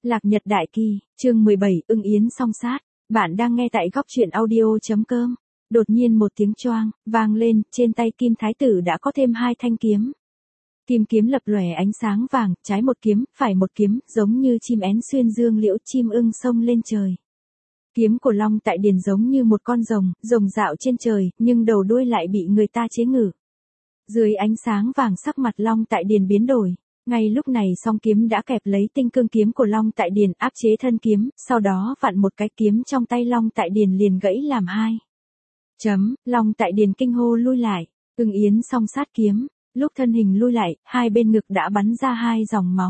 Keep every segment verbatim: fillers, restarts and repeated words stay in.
Lạc Nhật Đại Kỳ, chương mười bảy, ưng yến song sát. Bạn đang nghe tại góc truyện audio.com. Đột nhiên một tiếng choang, vang lên, trên tay Kim Thái Tử đã có thêm hai thanh kiếm. Kim kiếm lập lòe ánh sáng vàng, trái một kiếm, phải một kiếm, giống như chim én xuyên dương liễu, chim ưng xông lên trời. Kiếm của Long Tại Điền giống như một con rồng, rồng dạo trên trời, nhưng đầu đuôi lại bị người ta chế ngự. Dưới ánh sáng vàng sắc mặt Long Tại Điền biến đổi. Ngay lúc này song kiếm đã kẹp lấy tinh cương kiếm của Long Tại Điền áp chế thân kiếm, sau đó vặn một cái kiếm trong tay Long Tại Điền liền gãy làm hai. Chấm, Long Tại Điền kinh hô lui lại, ưng yến song sát kiếm, lúc thân hình lui lại, hai bên ngực đã bắn ra hai dòng máu.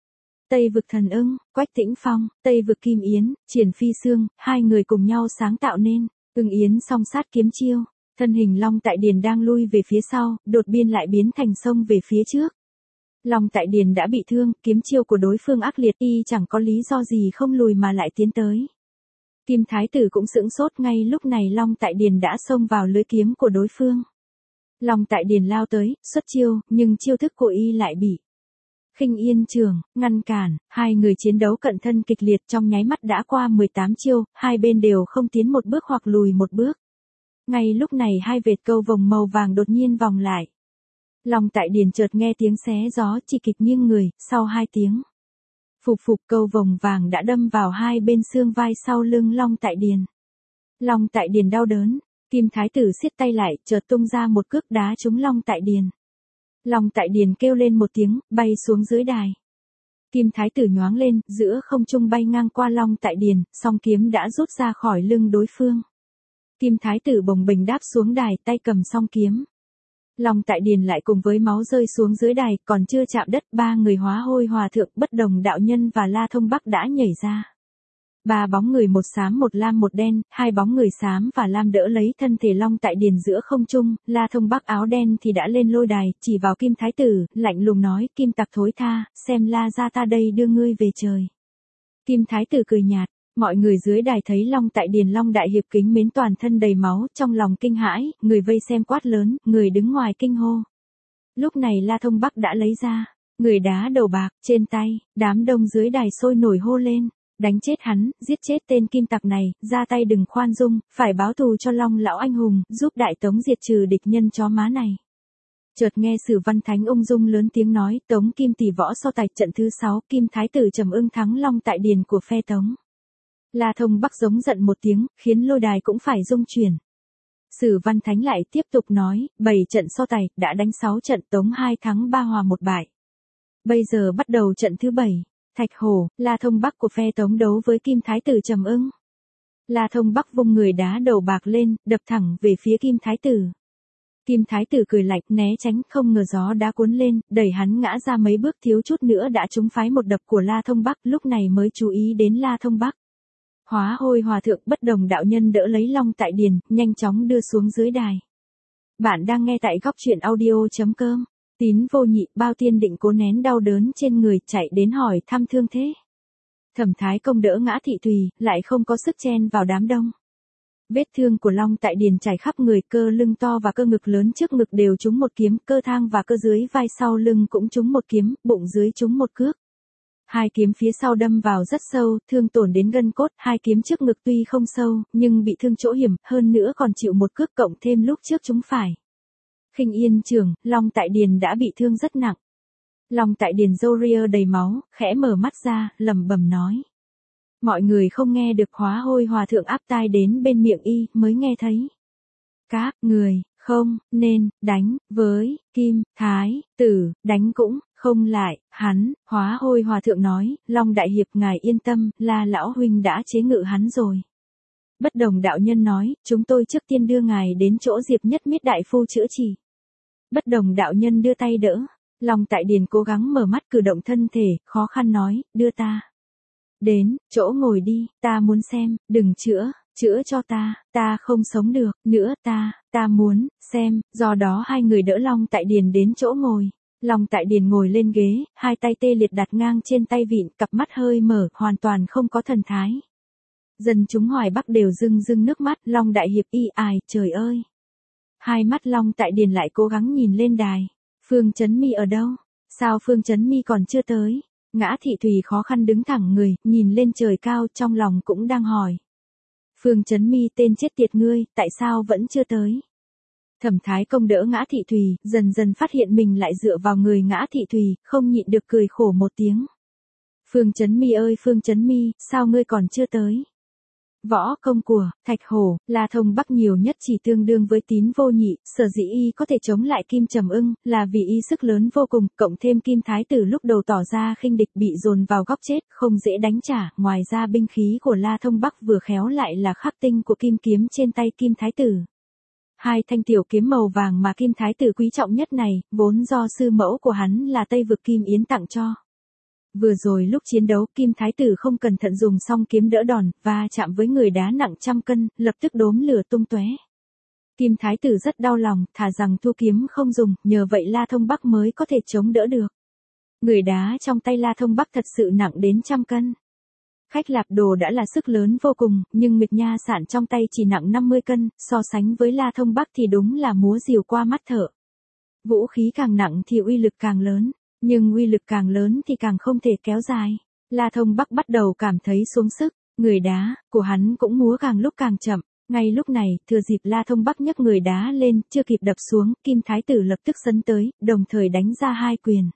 Tây vực thần ưng, Quách Tĩnh Phong, Tây vực Kim Yến, Triển Phi Sương, hai người cùng nhau sáng tạo nên, ưng yến song sát kiếm chiêu, thân hình Long Tại Điền đang lui về phía sau, đột biên lại biến thành sông về phía trước. Long Tại Điền đã bị thương, kiếm chiêu của đối phương ác liệt y chẳng có lý do gì không lùi mà lại tiến tới. Kim Thái Tử cũng sững sốt ngay lúc này Long Tại Điền đã xông vào lưới kiếm của đối phương. Long Tại Điền lao tới, xuất chiêu, nhưng chiêu thức của y lại bị Khinh Yên Trường ngăn cản, hai người chiến đấu cận thân kịch liệt trong nháy mắt đã qua mười tám chiêu, hai bên đều không tiến một bước hoặc lùi một bước. Ngay lúc này hai vệt câu vồng màu vàng đột nhiên vòng lại. Long Tại Điền chợt nghe tiếng xé gió chỉ kịch nghiêng người, sau hai tiếng. Phục phục câu vồng vàng đã đâm vào hai bên xương vai sau lưng Long Tại Điền. Long Tại Điền đau đớn, Kim Thái Tử siết tay lại, chợt tung ra một cước đá trúng Long Tại Điền. Long Tại Điền kêu lên một tiếng, bay xuống dưới đài. Kim Thái Tử nhoáng lên, giữa không trung bay ngang qua Long Tại Điền, song kiếm đã rút ra khỏi lưng đối phương. Kim Thái Tử bồng bềnh đáp xuống đài, tay cầm song kiếm. Long Tại Điền lại cùng với máu rơi xuống dưới đài, còn chưa chạm đất, ba người Hóa Hôi Hòa Thượng, Bất Đồng Đạo Nhân và La Thông Bắc đã nhảy ra. Ba bóng người một xám một lam một đen, hai bóng người xám và lam đỡ lấy thân thể Long Tại Điền giữa không trung, La Thông Bắc áo đen thì đã lên lôi đài, chỉ vào Kim Thái Tử, lạnh lùng nói, Kim tặc thối tha, xem La gia ta đây đưa ngươi về trời. Kim Thái Tử cười nhạt. Mọi người dưới đài thấy Long Tại Điền Long Đại Hiệp kính mến toàn thân đầy máu, trong lòng kinh hãi, người vây xem quát lớn, người đứng ngoài kinh hô. Lúc này La Thông Bắc đã lấy ra, người đá đầu bạc, trên tay, đám đông dưới đài sôi nổi hô lên, đánh chết hắn, giết chết tên kim tặc này, ra tay đừng khoan dung, phải báo thù cho Long lão anh hùng, giúp Đại Tống diệt trừ địch nhân chó má này. Chợt nghe Sử Văn Thánh ung dung lớn tiếng nói, Tống Kim tỷ võ so tài trận thứ sáu, Kim Thái Tử Trầm Ưng thắng Long Tại Điền của phe Tống. La Thông Bắc giống giận một tiếng, khiến lôi đài cũng phải rung chuyển. Sử Văn Thánh lại tiếp tục nói, bảy trận so tài, đã đánh sáu trận, Tống hai thắng ba hòa một bại. Bây giờ bắt đầu trận thứ bảy, Thạch Hổ, La Thông Bắc của phe Tống đấu với Kim Thái Tử Trầm Ưng. La Thông Bắc vung người đá đầu bạc lên, đập thẳng về phía Kim Thái Tử. Kim Thái Tử cười lạnh, né tránh, không ngờ gió đá cuốn lên, đẩy hắn ngã ra mấy bước, thiếu chút nữa đã trúng phái một đập của La Thông Bắc, lúc này mới chú ý đến La Thông Bắc. Hóa Hôi Hòa Thượng, Bất Đồng Đạo Nhân đỡ lấy Long Tại Điền, nhanh chóng đưa xuống dưới đài. Bạn đang nghe tại góc truyện audio.com. Tín Vô Nhị, Bao Tiên Định cố nén đau đớn trên người, chạy đến hỏi thăm thương thế. Thẩm Thái Công đỡ ngã Thị Tùy, lại không có sức chen vào đám đông. Vết thương của Long Tại Điền trải khắp người, cơ lưng to và cơ ngực lớn trước ngực đều trúng một kiếm, cơ thang và cơ dưới vai sau lưng cũng trúng một kiếm, bụng dưới trúng một cước. Hai kiếm phía sau đâm vào rất sâu, thương tổn đến gân cốt, hai kiếm trước ngực tuy không sâu, nhưng bị thương chỗ hiểm, hơn nữa còn chịu một cước cộng thêm lúc trước chúng phải. Khinh Yên Trường, Long Tại Điền đã bị thương rất nặng. Long Tại Điền râu ria đầy máu, khẽ mở mắt ra, lẩm bẩm nói. Mọi người không nghe được, Hóa Hôi Hòa Thượng áp tai đến bên miệng y, mới nghe thấy. Các người không nên đánh với Kim Thái Tử, đánh cũng không lại hắn. Hóa Hôi Hòa Thượng nói, Long Đại Hiệp ngài yên tâm, La lão huynh đã chế ngự hắn rồi. Bất Đồng Đạo Nhân nói, chúng tôi trước tiên đưa ngài đến chỗ Diệp Nhất Miết đại phu chữa trị. Bất Đồng Đạo Nhân đưa tay đỡ. Long Tại Điền cố gắng mở mắt cử động thân thể, khó khăn nói, đưa ta đến chỗ ngồi đi, ta muốn xem, đừng chữa, chữa cho ta, ta không sống được nữa, ta, ta muốn xem. Do đó hai người đỡ Long Tại Điền đến chỗ ngồi. Long Tại Điền ngồi lên ghế, hai tay tê liệt đặt ngang trên tay vịn, cặp mắt hơi mở, hoàn toàn không có thần thái. Dân chúng Hoài Bắc đều rưng rưng nước mắt, Long Đại Hiệp y ải, trời ơi. Hai mắt Long Tại Điền lại cố gắng nhìn lên đài. Phương Chấn Mi ở đâu? Sao Phương Chấn Mi còn chưa tới? Ngã Thị Thùy khó khăn đứng thẳng người, nhìn lên trời cao, trong lòng cũng đang hỏi. Phương Chấn Mi, tên chết tiệt ngươi, tại sao vẫn chưa tới? Thẩm Thái Công đỡ Ngã Thị Thùy, dần dần phát hiện mình lại dựa vào người Ngã Thị Thùy, không nhịn được cười khổ một tiếng. Phương Chấn Mi ơi Phương Chấn Mi, sao ngươi còn chưa tới? Võ công của Thạch Hổ, La Thông Bắc nhiều nhất chỉ tương đương với Tín Vô Nhị, sở dĩ y có thể chống lại Kim Trầm Ưng, là vì y sức lớn vô cùng, cộng thêm Kim Thái Tử lúc đầu tỏ ra khinh địch bị dồn vào góc chết, không dễ đánh trả, ngoài ra binh khí của La Thông Bắc vừa khéo lại là khắc tinh của kim kiếm trên tay Kim Thái Tử. Hai thanh tiểu kiếm màu vàng mà Kim Thái Tử quý trọng nhất này, vốn do sư mẫu của hắn là Tây Vực Kim Yến tặng cho. Vừa rồi lúc chiến đấu, Kim Thái Tử không cẩn thận dùng song kiếm đỡ đòn, và chạm với người đá nặng trăm cân, lập tức đốm lửa tung tóe. Kim Thái Tử rất đau lòng, thà rằng thu kiếm không dùng, nhờ vậy La Thông Bắc mới có thể chống đỡ được. Người đá trong tay La Thông Bắc thật sự nặng đến trăm cân. Khách Lạp Đồ đã là sức lớn vô cùng, nhưng Nguyệt Nha Sản trong tay chỉ nặng năm mươi cân, so sánh với La Thông Bắc thì đúng là múa rìu qua mắt thợ. Vũ khí càng nặng thì uy lực càng lớn. Nhưng uy lực càng lớn thì càng không thể kéo dài. La Thông Bắc bắt đầu cảm thấy xuống sức, người đá của hắn cũng múa càng lúc càng chậm. Ngay lúc này, thừa dịp La Thông Bắc nhấc người đá lên, chưa kịp đập xuống, Kim Thái Tử lập tức sấn tới, đồng thời đánh ra hai quyền.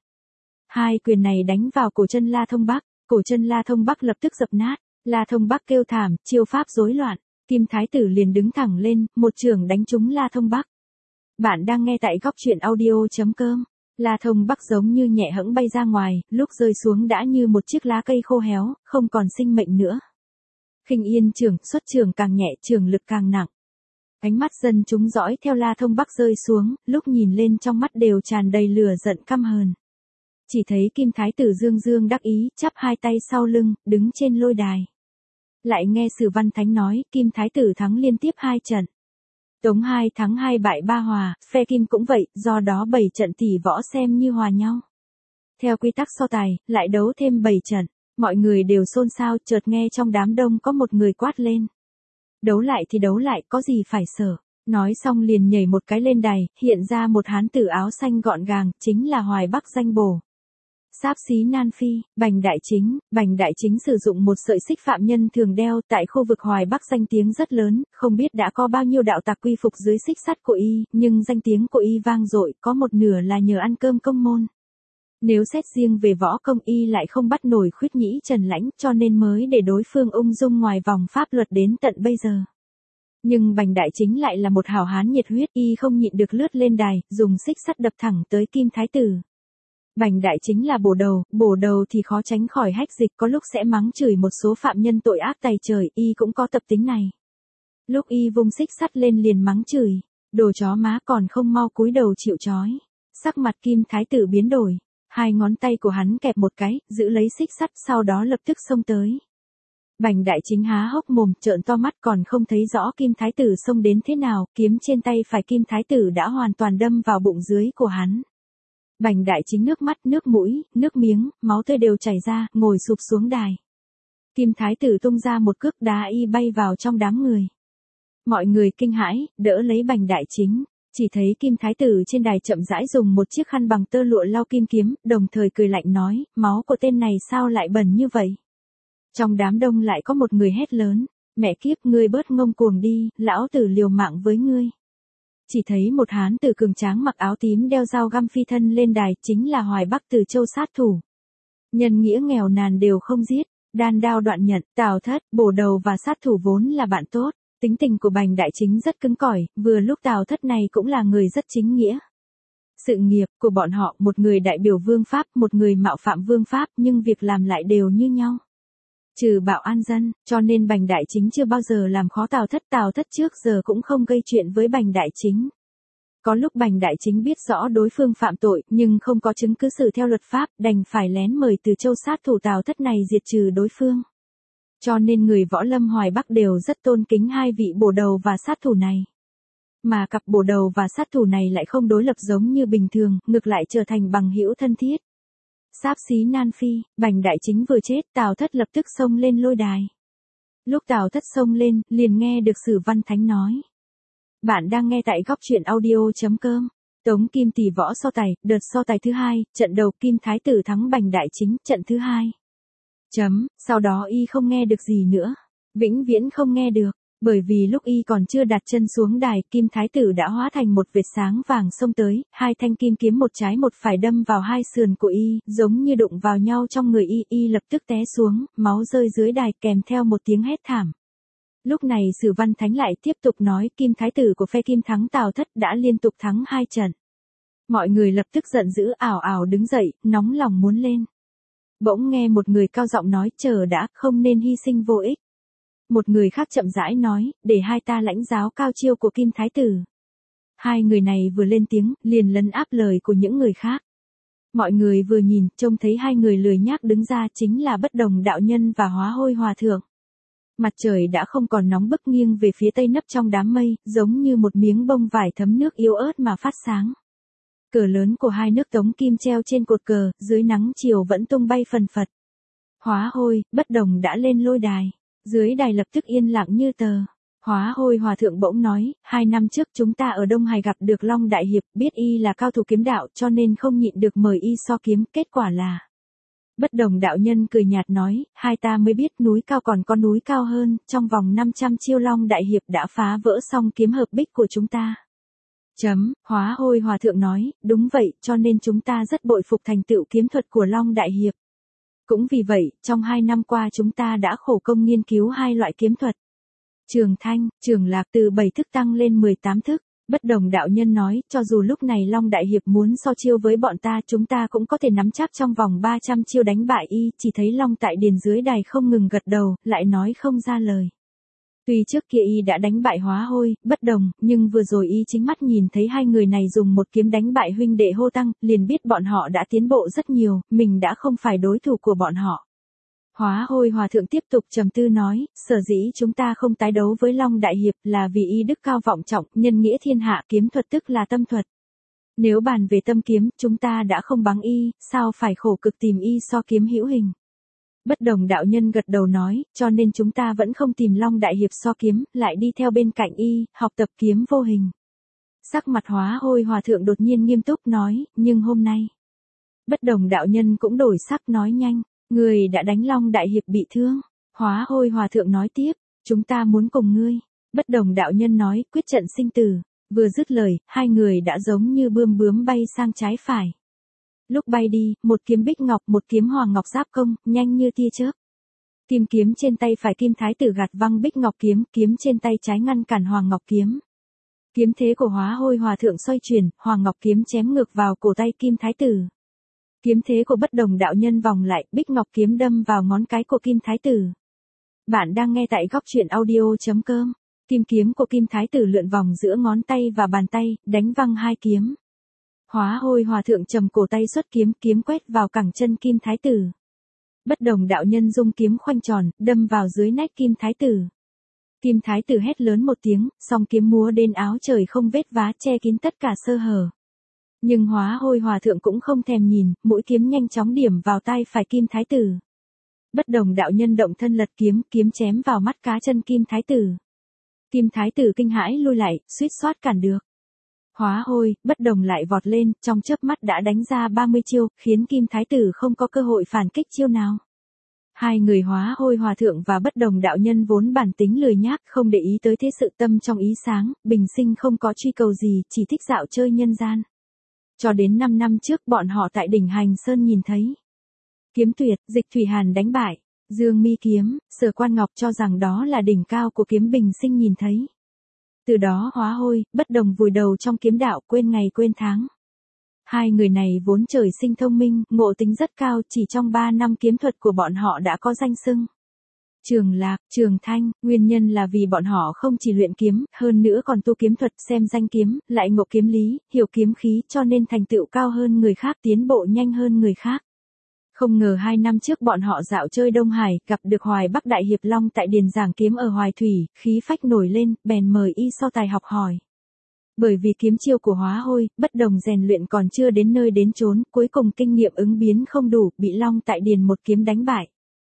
Hai quyền này đánh vào cổ chân La Thông Bắc, cổ chân La Thông Bắc lập tức dập nát. La Thông Bắc kêu thảm, chiêu pháp rối loạn. Kim Thái Tử liền đứng thẳng lên, một chưởng đánh trúng La Thông Bắc. Bạn đang nghe tại góc truyện audio chấm com. La Thông Bắc giống như nhẹ hẫng bay ra ngoài, lúc rơi xuống đã như một chiếc lá cây khô héo, không còn sinh mệnh nữa. Khinh Yên chưởng, xuất chưởng càng nhẹ, chưởng lực càng nặng. Ánh mắt dân chúng dõi theo La Thông Bắc rơi xuống, lúc nhìn lên trong mắt đều tràn đầy lửa giận căm hờn. Chỉ thấy Kim Thái Tử dương dương đắc ý, chắp hai tay sau lưng, đứng trên lôi đài. Lại nghe Sử Văn Thánh nói, Kim Thái Tử thắng liên tiếp hai trận. Tống hai thắng hai bại ba hòa, phe Kim cũng vậy, do đó bảy trận tỷ võ xem như hòa nhau. Theo quy tắc so tài, lại đấu thêm bảy trận, mọi người đều xôn xao, chợt nghe trong đám đông có một người quát lên. Đấu lại thì đấu lại, có gì phải sợ. Nói xong liền nhảy một cái lên đài, hiện ra một hán tử áo xanh gọn gàng, chính là Hoài Bắc danh bổ. Sáp xí Nan Phi, Bành Đại Chính, Bành Đại Chính sử dụng một sợi xích phạm nhân thường đeo, tại khu vực Hoài Bắc danh tiếng rất lớn, không biết đã có bao nhiêu đạo tặc quy phục dưới xích sắt của y, nhưng danh tiếng của y vang dội, có một nửa là nhờ ăn cơm công môn. Nếu xét riêng về võ công y lại không bắt nổi Khuyết Nhĩ Trần Lãnh, cho nên mới để đối phương ung dung ngoài vòng pháp luật đến tận bây giờ. Nhưng Bành Đại Chính lại là một hảo hán nhiệt huyết, y không nhịn được lướt lên đài, dùng xích sắt đập thẳng tới Kim Thái Tử. Bành Đại Chính là bổ đầu, bổ đầu thì khó tránh khỏi hách dịch, có lúc sẽ mắng chửi một số phạm nhân tội ác tày trời, y cũng có tập tính này. Lúc y vung xích sắt lên liền mắng chửi, đồ chó má còn không mau cúi đầu chịu trói. Sắc mặt Kim Thái Tử biến đổi, hai ngón tay của hắn kẹp một cái, giữ lấy xích sắt, sau đó lập tức xông tới. Bành Đại Chính há hốc mồm, trợn to mắt, còn không thấy rõ Kim Thái Tử xông đến thế nào, kiếm trên tay phải Kim Thái Tử đã hoàn toàn đâm vào bụng dưới của hắn. Bành Đại Chính nước mắt, nước mũi, nước miếng, máu tươi đều chảy ra, ngồi sụp xuống đài. Kim Thái Tử tung ra một cước đá y bay vào trong đám người. Mọi người kinh hãi, đỡ lấy Bành Đại Chính, chỉ thấy Kim Thái Tử trên đài chậm rãi dùng một chiếc khăn bằng tơ lụa lau kim kiếm, đồng thời cười lạnh nói, máu của tên này sao lại bẩn như vậy? Trong đám đông lại có một người hét lớn, mẹ kiếp, ngươi bớt ngông cuồng đi, lão tử liều mạng với ngươi. Chỉ thấy một hán tử cường tráng mặc áo tím đeo dao găm phi thân lên đài, chính là Hoài Bắc Từ Châu sát thủ. Nhân nghĩa nghèo nàn đều không giết, đan đao đoạn nhận, Tào Thất, bổ đầu và sát thủ vốn là bạn tốt. Tính tình của Bành Đại Chính rất cứng cỏi, vừa lúc Tào Thất này cũng là người rất chính nghĩa. Sự nghiệp của bọn họ, một người đại biểu vương pháp, một người mạo phạm vương pháp, nhưng việc làm lại đều như nhau. Trừ bạo an dân, cho nên Bành Đại Chính chưa bao giờ làm khó Tào Thất, Tào Thất trước giờ cũng không gây chuyện với Bành Đại Chính. Có lúc Bành Đại Chính biết rõ đối phương phạm tội, nhưng không có chứng cứ xử theo luật pháp, đành phải lén mời Từ Châu sát thủ Tào Thất này diệt trừ đối phương. Cho nên người võ lâm Hoài Bắc đều rất tôn kính hai vị bổ đầu và sát thủ này. Mà cặp bổ đầu và sát thủ này lại không đối lập giống như bình thường, ngược lại trở thành bằng hữu thân thiết. Sáp xí Nan Phi, Bành Đại Chính vừa chết, Tào Thất lập tức xông lên lôi đài. Lúc Tào Thất xông lên, liền nghe được Sử Văn Thánh nói. Bạn đang nghe tại góc truyện audio chấm com. Tống Kim Tỷ võ so tài, đợt so tài thứ hai, trận đầu Kim Thái Tử thắng Bành Đại Chính, trận thứ hai. Chấm, sau đó y không nghe được gì nữa. Vĩnh viễn không nghe được, bởi vì lúc y còn chưa đặt chân xuống đài, Kim Thái Tử đã hóa thành một vệt sáng vàng xông tới, hai thanh kim kiếm một trái một phải đâm vào hai sườn của y, giống như đụng vào nhau trong người y, y lập tức té xuống, máu rơi dưới đài kèm theo một tiếng hét thảm. Lúc này Sử Văn Thánh lại tiếp tục nói Kim Thái Tử của phe Kim thắng Tào Thất đã liên tục thắng hai trận. Mọi người lập tức giận dữ ảo ảo đứng dậy, nóng lòng muốn lên. Bỗng nghe một người cao giọng nói chờ đã, không nên hy sinh vô ích. Một người khác chậm rãi nói, để hai ta lãnh giáo cao chiêu của Kim Thái Tử. Hai người này vừa lên tiếng, liền lấn áp lời của những người khác. Mọi người vừa nhìn, trông thấy hai người lười nhác đứng ra chính là Bất Đồng đạo nhân và Hóa Hôi hòa thượng. Mặt trời đã không còn nóng bức nghiêng về phía tây nấp trong đám mây, giống như một miếng bông vải thấm nước yếu ớt mà phát sáng. Cờ lớn của hai nước Tống Kim treo trên cột cờ, dưới nắng chiều vẫn tung bay phần phật. Hóa Hôi, Bất Đồng đã lên lôi đài. Dưới đài lập tức yên lặng như tờ. Hóa Hôi hòa thượng bỗng nói, hai năm trước chúng ta ở Đông Hải gặp được Long Đại Hiệp, biết y là cao thủ kiếm đạo cho nên không nhịn được mời y so kiếm, kết quả là... Bất Đồng đạo nhân cười nhạt nói, hai ta mới biết núi cao còn có núi cao hơn, trong vòng năm trăm chiêu Long Đại Hiệp đã phá vỡ xong kiếm hợp bích của chúng ta. Chấm, Hóa Hôi hòa thượng nói, đúng vậy, cho nên chúng ta rất bội phục thành tựu kiếm thuật của Long Đại Hiệp. Cũng vì vậy, trong hai năm qua chúng ta đã khổ công nghiên cứu hai loại kiếm thuật. Trường Thanh, Trường Lạc từ bảy thức tăng lên mười tám thức. Bất Đồng đạo nhân nói, cho dù lúc này Long Đại Hiệp muốn so chiêu với bọn ta, chúng ta cũng có thể nắm chắc trong vòng ba trăm chiêu đánh bại y, chỉ thấy Long Tại Điền dưới đài không ngừng gật đầu, lại nói không ra lời. Tuy trước kia y đã đánh bại Hóa Hôi, Bất Đồng, nhưng vừa rồi y chính mắt nhìn thấy hai người này dùng một kiếm đánh bại huynh đệ Hô Tăng, liền biết bọn họ đã tiến bộ rất nhiều, mình đã không phải đối thủ của bọn họ. Hóa Hôi hòa thượng tiếp tục trầm tư nói, sở dĩ chúng ta không tái đấu với Long Đại Hiệp là vì y đức cao vọng trọng, nhân nghĩa thiên hạ, kiếm thuật tức là tâm thuật. Nếu bàn về tâm kiếm, chúng ta đã không bằng y, sao phải khổ cực tìm y so kiếm hữu hình. Bất Đồng đạo nhân gật đầu nói, cho nên chúng ta vẫn không tìm Long Đại Hiệp so kiếm, lại đi theo bên cạnh y, học tập kiếm vô hình. Sắc mặt Hóa Hôi hòa thượng đột nhiên nghiêm túc nói, nhưng hôm nay. Bất Đồng đạo nhân cũng đổi sắc nói nhanh, người đã đánh Long Đại Hiệp bị thương. Hóa Hôi hòa thượng nói tiếp, chúng ta muốn cùng ngươi. Bất Đồng đạo nhân nói, quyết trận sinh tử. Vừa dứt lời, hai người đã giống như bươm bướm bay sang trái phải. Lúc bay đi, một kiếm bích ngọc, một kiếm hoàng ngọc giáp công, nhanh như tia chớp. Kim kiếm trên tay phải Kim Thái Tử gạt văng bích ngọc kiếm, kiếm trên tay trái ngăn cản hoàng ngọc kiếm. Kiếm thế của Hóa Hôi hòa thượng xoay chuyển, hoàng ngọc kiếm chém ngược vào cổ tay Kim Thái Tử. Kiếm thế của Bất Đồng đạo nhân vòng lại, bích ngọc kiếm đâm vào ngón cái của Kim Thái Tử. Bạn đang nghe tại góc truyện audio chấm com. Kim kiếm của Kim Thái Tử lượn vòng giữa ngón tay và bàn tay, đánh văng hai kiếm. Hóa Hôi hòa thượng trầm cổ tay xuất kiếm, kiếm quét vào cẳng chân Kim Thái Tử. Bất Đồng đạo nhân dung kiếm khoanh tròn, đâm vào dưới nách Kim Thái Tử. Kim Thái Tử hét lớn một tiếng, song kiếm múa đến áo trời không vết vá che kín tất cả sơ hở. Nhưng Hóa Hôi hòa thượng cũng không thèm nhìn, mũi kiếm nhanh chóng điểm vào tay phải Kim Thái Tử. Bất Đồng đạo nhân động thân lật kiếm, kiếm chém vào mắt cá chân Kim Thái Tử. Kim Thái Tử kinh hãi lui lại, suýt soát cản được. Hóa Hôi, Bất Đồng lại vọt lên, trong chớp mắt đã đánh ra ba mươi chiêu, khiến Kim Thái Tử không có cơ hội phản kích chiêu nào. Hai người Hóa Hôi hòa thượng và Bất Đồng đạo nhân vốn bản tính lười nhác, không để ý tới thế sự tâm trong ý sáng, bình sinh không có truy cầu gì, chỉ thích dạo chơi nhân gian. Cho đến năm năm trước bọn họ tại đỉnh Hành Sơn nhìn thấy. Kiếm tuyệt, Dịch Thủy Hàn đánh bại. Dương Mi kiếm, Sở Quan Ngọc cho rằng đó là đỉnh cao của kiếm bình sinh nhìn thấy. Từ đó Hóa Hôi, Bất Đồng vùi đầu trong kiếm đạo, quên ngày quên tháng. Hai người này vốn trời sinh thông minh, ngộ tính rất cao, chỉ trong ba năm kiếm thuật của bọn họ đã có danh xưng. Trường Lạc, Trường Thanh, nguyên nhân là vì bọn họ không chỉ luyện kiếm, hơn nữa còn tu kiếm thuật, xem danh kiếm, lại ngộ kiếm lý, hiểu kiếm khí, cho nên thành tựu cao hơn người khác, tiến bộ nhanh hơn người khác. Không ngờ hai năm trước bọn họ dạo chơi Đông Hải, gặp được Hoài Bắc Đại Hiệp Long Tại Điền giảng kiếm ở Hoài Thủy, khí phách nổi lên, bèn mời y so tài học hỏi. Bởi vì kiếm chiêu của Hóa Hôi, Bất Đồng rèn luyện còn chưa đến nơi đến chốn, cuối cùng kinh nghiệm ứng biến không đủ, bị Long Tại Điền một kiếm đánh bại.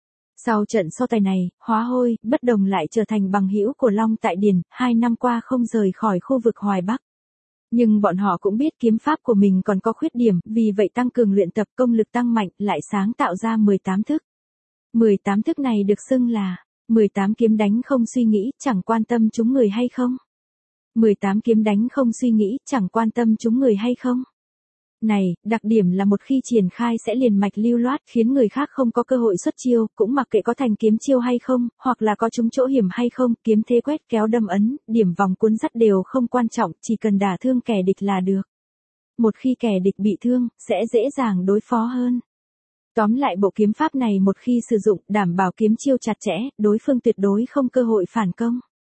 Sau trận so tài này, Hóa Hôi, Bất Đồng lại trở thành bằng hữu của Long Tại Điền, hai năm qua không rời khỏi khu vực Hoài Bắc. Nhưng bọn họ cũng biết kiếm pháp của mình còn có khuyết điểm, vì vậy tăng cường luyện tập, công lực tăng mạnh, lại sáng tạo ra mười tám thức. mười tám thức này được xưng là mười tám kiếm đánh không suy nghĩ, chẳng quan tâm trúng người hay không. mười tám kiếm đánh không suy nghĩ, chẳng quan tâm trúng người hay không. Này, đặc điểm là một khi triển khai sẽ liền mạch lưu loát, khiến người khác không có cơ hội xuất chiêu, cũng mặc kệ có thành kiếm chiêu hay không, hoặc là có trúng chỗ hiểm hay không, kiếm thế quét kéo đâm ấn, điểm vòng cuốn dắt đều không quan trọng, chỉ cần đả thương kẻ địch là được. Một khi kẻ địch bị thương, sẽ dễ dàng đối phó hơn. Tóm lại bộ kiếm pháp này một khi sử dụng, đảm bảo kiếm chiêu chặt chẽ, đối phương tuyệt đối không cơ hội phản công.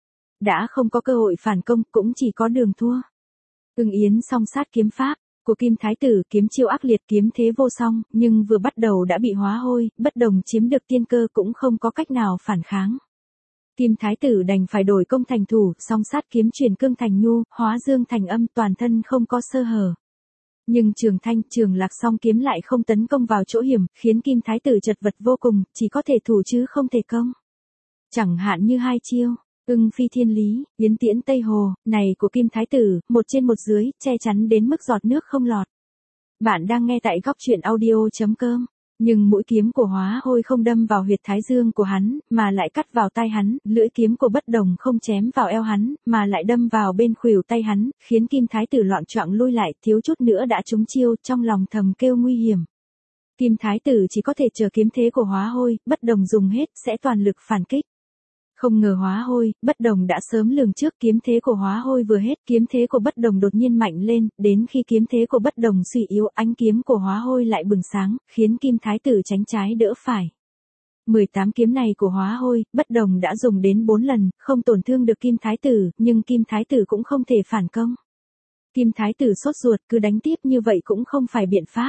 Đã không có cơ hội phản công, cũng chỉ có đường thua. Ưng Yến song sát kiếm pháp của Kim Thái Tử, kiếm chiêu ác liệt, kiếm thế vô song, nhưng vừa bắt đầu đã bị hóa hôi, bất đồng chiếm được tiên cơ cũng không có cách nào phản kháng. Kim Thái Tử đành phải đổi công thành thủ, song sát kiếm chuyển cương thành nhu, hóa dương thành âm, toàn thân không có sơ hở. Nhưng Trường Thanh, Trường Lạc song kiếm lại không tấn công vào chỗ hiểm, khiến Kim Thái Tử chật vật vô cùng, chỉ có thể thủ chứ không thể công. Chẳng hạn như hai chiêu Ưng Phi Thiên Lý, Yến Tiễn Tây Hồ, này của Kim Thái Tử, một trên một dưới, che chắn đến mức giọt nước không lọt. Bạn đang nghe tại góc truyện audio chấm com. Nhưng mũi kiếm của Hóa Hôi không đâm vào huyệt thái dương của hắn, mà lại cắt vào tai hắn, lưỡi kiếm của Bất Đồng không chém vào eo hắn, mà lại đâm vào bên khuỷu tay hắn, khiến Kim Thái Tử loạn choạng lui lại, thiếu chút nữa đã trúng chiêu, trong lòng thầm kêu nguy hiểm. Kim Thái Tử chỉ có thể chờ kiếm thế của Hóa Hôi, Bất Đồng dùng hết, sẽ toàn lực phản kích. Không ngờ Hóa Hôi, Bất Đồng đã sớm lường trước, kiếm thế của Hóa Hôi vừa hết, kiếm thế của Bất Đồng đột nhiên mạnh lên, đến khi kiếm thế của Bất Đồng suy yếu, ánh kiếm của Hóa Hôi lại bừng sáng, khiến Kim Thái Tử tránh trái đỡ phải. mười tám kiếm này của Hóa Hôi, Bất Đồng đã dùng đến bốn lần, không tổn thương được Kim Thái Tử, nhưng Kim Thái Tử cũng không thể phản công. Kim Thái Tử sốt ruột, cứ đánh tiếp như vậy cũng không phải biện pháp.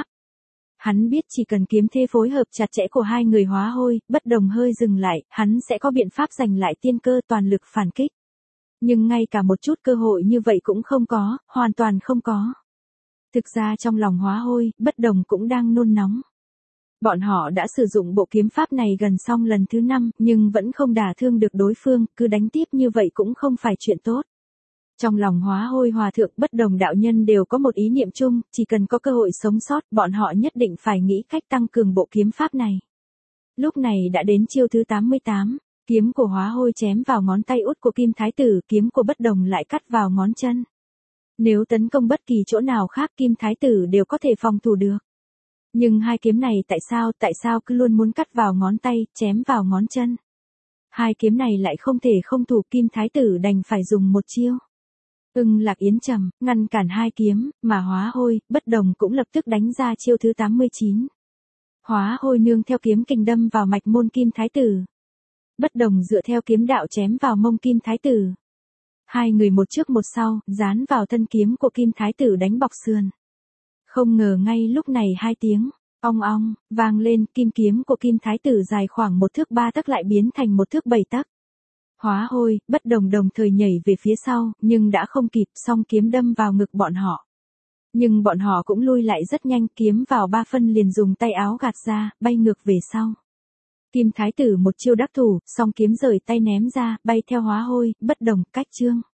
Hắn biết chỉ cần kiếm thế phối hợp chặt chẽ của hai người Hóa Hôi, Bất Đồng hơi dừng lại, hắn sẽ có biện pháp giành lại tiên cơ, toàn lực phản kích. Nhưng ngay cả một chút cơ hội như vậy cũng không có, hoàn toàn không có. Thực ra trong lòng Hóa Hôi, Bất Đồng cũng đang nôn nóng. Bọn họ đã sử dụng bộ kiếm pháp này gần xong lần thứ năm, nhưng vẫn không đả thương được đối phương, cứ đánh tiếp như vậy cũng không phải chuyện tốt. Trong lòng Hóa Hôi Hòa Thượng, Bất Đồng đạo nhân đều có một ý niệm chung, chỉ cần có cơ hội sống sót, bọn họ nhất định phải nghĩ cách tăng cường bộ kiếm pháp này. Lúc này đã đến chiêu thứ tám mươi tám, kiếm của Hóa Hôi chém vào ngón tay út của Kim Thái Tử, kiếm của Bất Đồng lại cắt vào ngón chân. Nếu tấn công bất kỳ chỗ nào khác, Kim Thái Tử đều có thể phòng thủ được. Nhưng hai kiếm này tại sao, tại sao cứ luôn muốn cắt vào ngón tay, chém vào ngón chân. Hai kiếm này lại không thể không thủ, Kim Thái Tử đành phải dùng một chiêu Ưng Lạc Yến Trầm, ngăn cản hai kiếm, mà Hóa Hôi, Bất Đồng cũng lập tức đánh ra chiêu thứ tám mươi chín. Hóa Hôi nương theo kiếm kình đâm vào mạch môn Kim Thái Tử. Bất Đồng dựa theo kiếm đạo chém vào mông Kim Thái Tử. Hai người một trước một sau, dán vào thân kiếm của Kim Thái Tử đánh bọc sườn. Không ngờ ngay lúc này hai tiếng ong ong vang lên, kim kiếm của Kim Thái Tử dài khoảng một thước ba tấc lại biến thành một thước bảy tấc. Hóa Hôi, Bất Đồng đồng thời nhảy về phía sau, nhưng đã không kịp, song kiếm đâm vào ngực bọn họ. Nhưng bọn họ cũng lui lại rất nhanh, kiếm vào ba phân liền dùng tay áo gạt ra, bay ngược về sau. Kim Thái Tử một chiêu đắc thủ, song kiếm rời tay ném ra, bay theo Hóa Hôi, Bất Đồng, cách chương.